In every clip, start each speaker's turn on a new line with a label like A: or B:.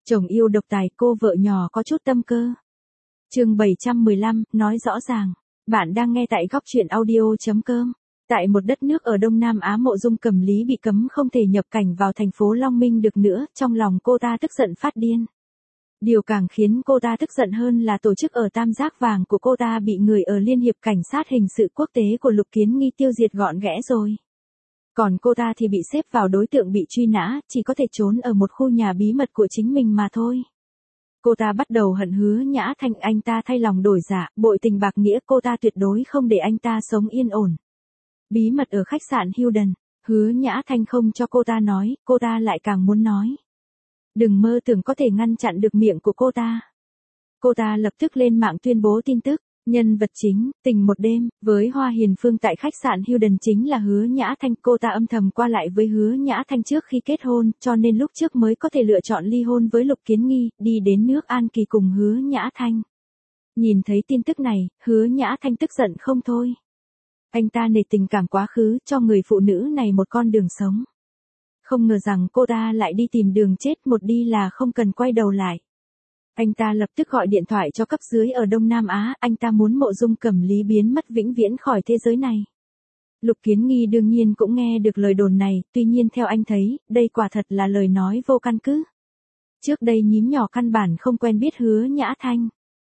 A: Chồng yêu độc tài, cô vợ nhỏ có chút tâm cơ. Chương 715, nói rõ ràng. Bạn đang nghe tại góc truyện audio.com. Tại một đất nước ở Đông Nam Á, Mộ Dung Cẩm Lý bị cấm không thể nhập cảnh vào thành phố Long Minh được nữa, trong lòng cô ta tức giận phát điên. Điều càng khiến cô ta tức giận hơn là tổ chức ở Tam Giác Vàng của cô ta bị người ở Liên hiệp Cảnh sát hình sự quốc tế của Lục Kiến Nghi tiêu diệt gọn ghẽ rồi. Còn cô ta thì bị xếp vào đối tượng bị truy nã, chỉ có thể trốn ở một khu nhà bí mật của chính mình mà thôi. Cô ta bắt đầu hận Hứa Nhã Thanh, anh ta thay lòng đổi dạ, bội tình bạc nghĩa, cô ta tuyệt đối không để anh ta sống yên ổn. Bí mật ở khách sạn Hilton, Hứa Nhã Thanh không cho cô ta nói, cô ta lại càng muốn nói. Đừng mơ tưởng có thể ngăn chặn được miệng của cô ta. Cô ta lập tức lên mạng tuyên bố tin tức. Nhân vật chính, tình một đêm, với Hoa Hiền Phương tại khách sạn Hilton chính là Hứa Nhã Thanh. Cô ta âm thầm qua lại với Hứa Nhã Thanh trước khi kết hôn, cho nên lúc trước mới có thể lựa chọn ly hôn với Lục Kiến Nghi, đi đến nước An Kỳ cùng Hứa Nhã Thanh. Nhìn thấy tin tức này, Hứa Nhã Thanh tức giận không thôi. Anh ta nể tình cảm quá khứ, cho người phụ nữ này một con đường sống. Không ngờ rằng cô ta lại đi tìm đường chết, một đi là không cần quay đầu lại. Anh ta lập tức gọi điện thoại cho cấp dưới ở Đông Nam Á, anh ta muốn Mộ Dung Cẩm Lý biến mất vĩnh viễn khỏi thế giới này. Lục Kiến Nghi đương nhiên cũng nghe được lời đồn này, tuy nhiên theo anh thấy, đây quả thật là lời nói vô căn cứ. Trước đây nhím nhỏ căn bản không quen biết Hứa Nhã Thanh.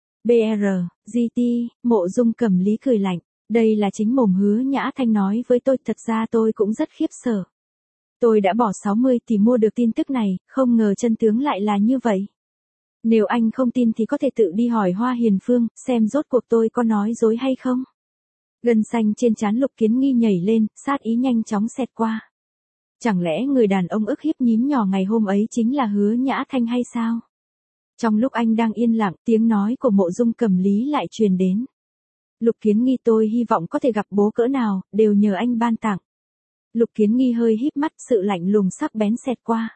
A: BR, GT, Mộ Dung Cẩm Lý cười lạnh, đây là chính mồm Hứa Nhã Thanh nói với tôi, thật ra tôi cũng rất khiếp sợ. Tôi đã bỏ 60 thì mua được tin tức này, không ngờ chân tướng lại là như vậy. Nếu anh không tin thì có thể tự đi hỏi Hoa Hiền Phương, xem rốt cuộc tôi có nói dối hay không. Gân xanh trên trán Lục Kiến Nghi nhảy lên, sát ý nhanh chóng xẹt qua. Chẳng lẽ người đàn ông ức hiếp nhím nhỏ ngày hôm ấy chính là Hứa Nhã Thanh hay sao? Trong lúc anh đang yên lặng, tiếng nói của Mộ Dung Cẩm Lý lại truyền đến. Lục Kiến Nghi, tôi hy vọng có thể gặp bố cỡ nào, đều nhờ anh ban tặng. Lục Kiến Nghi hơi híp mắt, sự lạnh lùng sắc bén xẹt qua.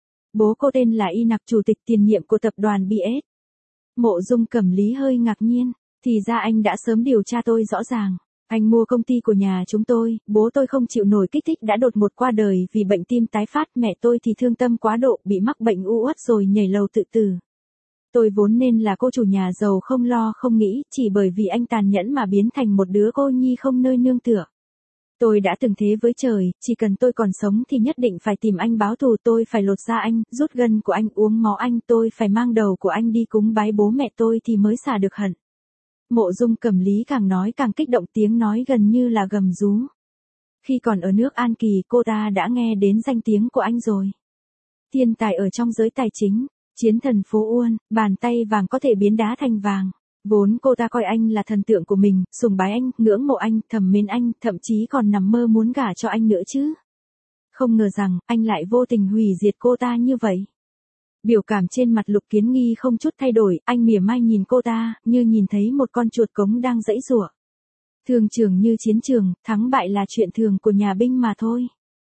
A: Bố cô tên là Y Nặc, chủ tịch tiền nhiệm của tập đoàn BS. Mộ Dung Cẩm Lý hơi ngạc nhiên, thì ra anh đã sớm điều tra tôi rõ ràng. Anh mua công ty của nhà chúng tôi, bố tôi không chịu nổi kích thích đã đột ngột qua đời vì bệnh tim tái phát, mẹ tôi thì thương tâm quá độ, bị mắc bệnh u uất rồi nhảy lầu tự tử. Tôi vốn nên là cô chủ nhà giàu không lo không nghĩ, chỉ bởi vì anh tàn nhẫn mà biến thành một đứa cô nhi không nơi nương tựa. Tôi đã từng thế với trời, chỉ cần tôi còn sống thì nhất định phải tìm anh báo thù, tôi phải lột da anh, rút gân của anh, uống máu anh, tôi phải mang đầu của anh đi cúng bái bố mẹ tôi thì mới xả được hận. Mộ Dung Cẩm Lý càng nói càng kích động, tiếng nói gần như là gầm rú. Khi còn ở nước An Kỳ, cô ta đã nghe đến danh tiếng của anh rồi. Thiên tài ở trong giới tài chính, chiến thần phố Uôn, bàn tay vàng có thể biến đá thành vàng. Vốn cô ta coi anh là thần tượng của mình, sùng bái anh, ngưỡng mộ anh, thầm mến anh, thậm chí còn nằm mơ muốn gả cho anh nữa chứ. Không ngờ rằng, anh lại vô tình hủy diệt cô ta như vậy. Biểu cảm trên mặt Lục Kiến Nghi không chút thay đổi, anh mỉa mai nhìn cô ta, như nhìn thấy một con chuột cống đang giãy giụa. Thương trường như chiến trường, thắng bại là chuyện thường của nhà binh mà thôi.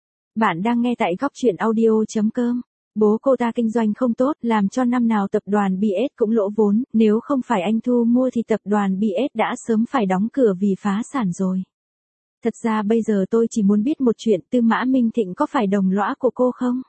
A: Bạn đang nghe tại góc truyện audio.com. Bố cô ta kinh doanh không tốt, làm cho năm nào tập đoàn BS cũng lỗ vốn, nếu không phải anh thu mua thì tập đoàn BS đã sớm phải đóng cửa vì phá sản rồi. Thật ra bây giờ tôi chỉ muốn biết một chuyện, Tư Mã Minh Thịnh có phải đồng lõa của cô không?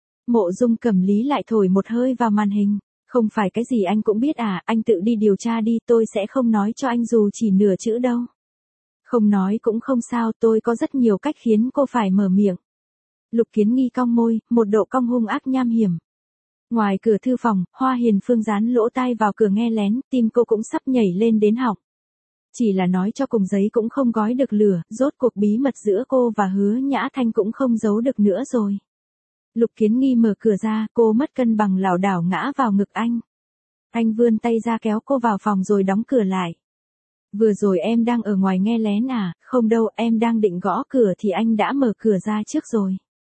A: Mộ Dung Cẩm Lý lại thổi một hơi vào màn hình. Không phải cái gì anh cũng biết à, anh tự đi điều tra đi, tôi sẽ không nói cho anh dù chỉ nửa chữ đâu. Không nói cũng không sao, tôi có rất nhiều cách khiến cô phải mở miệng. Lục Kiến Nghi cong môi, một độ cong hung ác nham hiểm. Ngoài cửa thư phòng, Hoa Hiền Phương dán lỗ tai vào cửa nghe lén, tim cô cũng sắp nhảy lên đến họng. Chỉ là nói cho cùng giấy cũng không gói được lửa, rốt cuộc bí mật giữa cô và Hứa Nhã Thanh cũng không giấu được nữa rồi. Lục Kiến Nghi mở cửa ra, cô mất cân bằng lảo đảo ngã vào ngực anh. Anh vươn tay ra kéo cô vào phòng rồi đóng cửa lại. Vừa rồi em đang ở ngoài nghe lén à, không đâu, em đang định gõ cửa thì anh đã mở cửa ra trước rồi.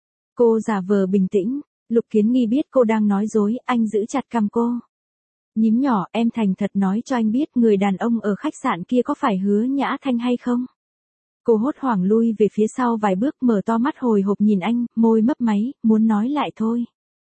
A: Cô giả vờ bình tĩnh, Lục Kiến Nghi biết cô đang nói dối, anh giữ chặt cằm cô. Nhím nhỏ, em thành thật nói cho anh biết người đàn ông ở khách sạn kia có phải Hứa Nhã Thanh hay không? Cô hốt hoảng lui về phía sau vài bước, mở to mắt hồi hộp nhìn anh, môi mấp máy, muốn nói lại thôi.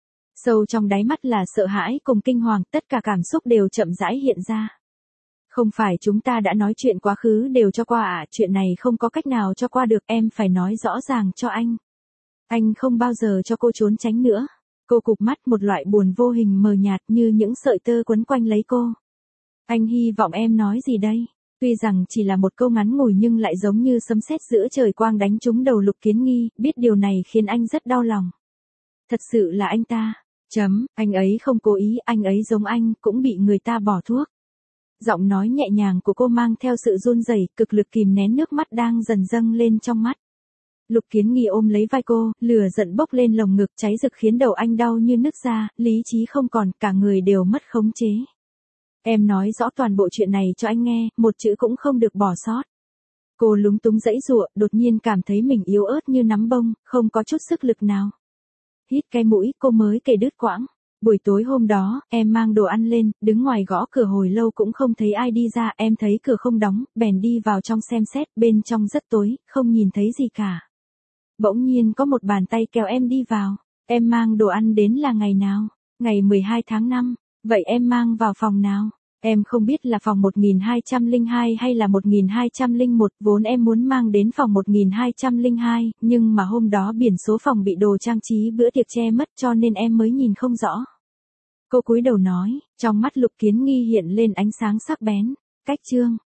A: Sâu trong đáy mắt là sợ hãi cùng kinh hoàng, tất cả cảm xúc đều chậm rãi hiện ra. Không phải chúng ta đã nói chuyện quá khứ đều cho qua à, chuyện này không có cách nào cho qua được, em phải nói rõ ràng cho anh. Anh không bao giờ cho cô trốn tránh nữa. Cô cụp mắt, một loại buồn vô hình mờ nhạt như những sợi tơ quấn quanh lấy cô. Anh hy vọng em nói gì đây? Tuy rằng chỉ là một câu ngắn ngủi nhưng lại giống như sấm sét giữa trời quang đánh trúng đầu Lục Kiến Nghi, biết điều này khiến anh rất đau lòng. Thật sự là anh ta. Anh ấy không cố ý, anh ấy giống anh, cũng bị người ta bỏ thuốc. Giọng nói nhẹ nhàng của cô mang theo sự run rẩy, cực lực kìm nén nước mắt đang dần dâng lên trong mắt. Lục Kiến Nghi ôm lấy vai cô, lửa giận bốc lên lồng ngực cháy rực khiến đầu anh đau như nứt ra, lý trí không còn, cả người đều mất khống chế. Em nói rõ toàn bộ chuyện này cho anh nghe, một chữ cũng không được bỏ sót. Cô lúng túng giãy giụa, đột nhiên cảm thấy mình yếu ớt như nắm bông, không có chút sức lực nào. Hít cái mũi, cô mới kể đứt quãng. Buổi tối hôm đó, em mang đồ ăn lên, đứng ngoài gõ cửa hồi lâu cũng không thấy ai đi ra, em thấy cửa không đóng, bèn đi vào trong xem xét, bên trong rất tối, không nhìn thấy gì cả. Bỗng nhiên có một bàn tay kéo em đi vào. Em mang đồ ăn đến là ngày nào? Ngày 12 tháng 5. Vậy em mang vào phòng nào? Em không biết là phòng 1202 hay là 1201, vốn em muốn mang đến phòng 1202, nhưng mà hôm đó biển số phòng bị đồ trang trí bữa tiệc che mất cho nên em mới nhìn không rõ. Cô cúi đầu nói, trong mắt Lục Kiến Nghi hiện lên ánh sáng sắc bén. Cách Trương,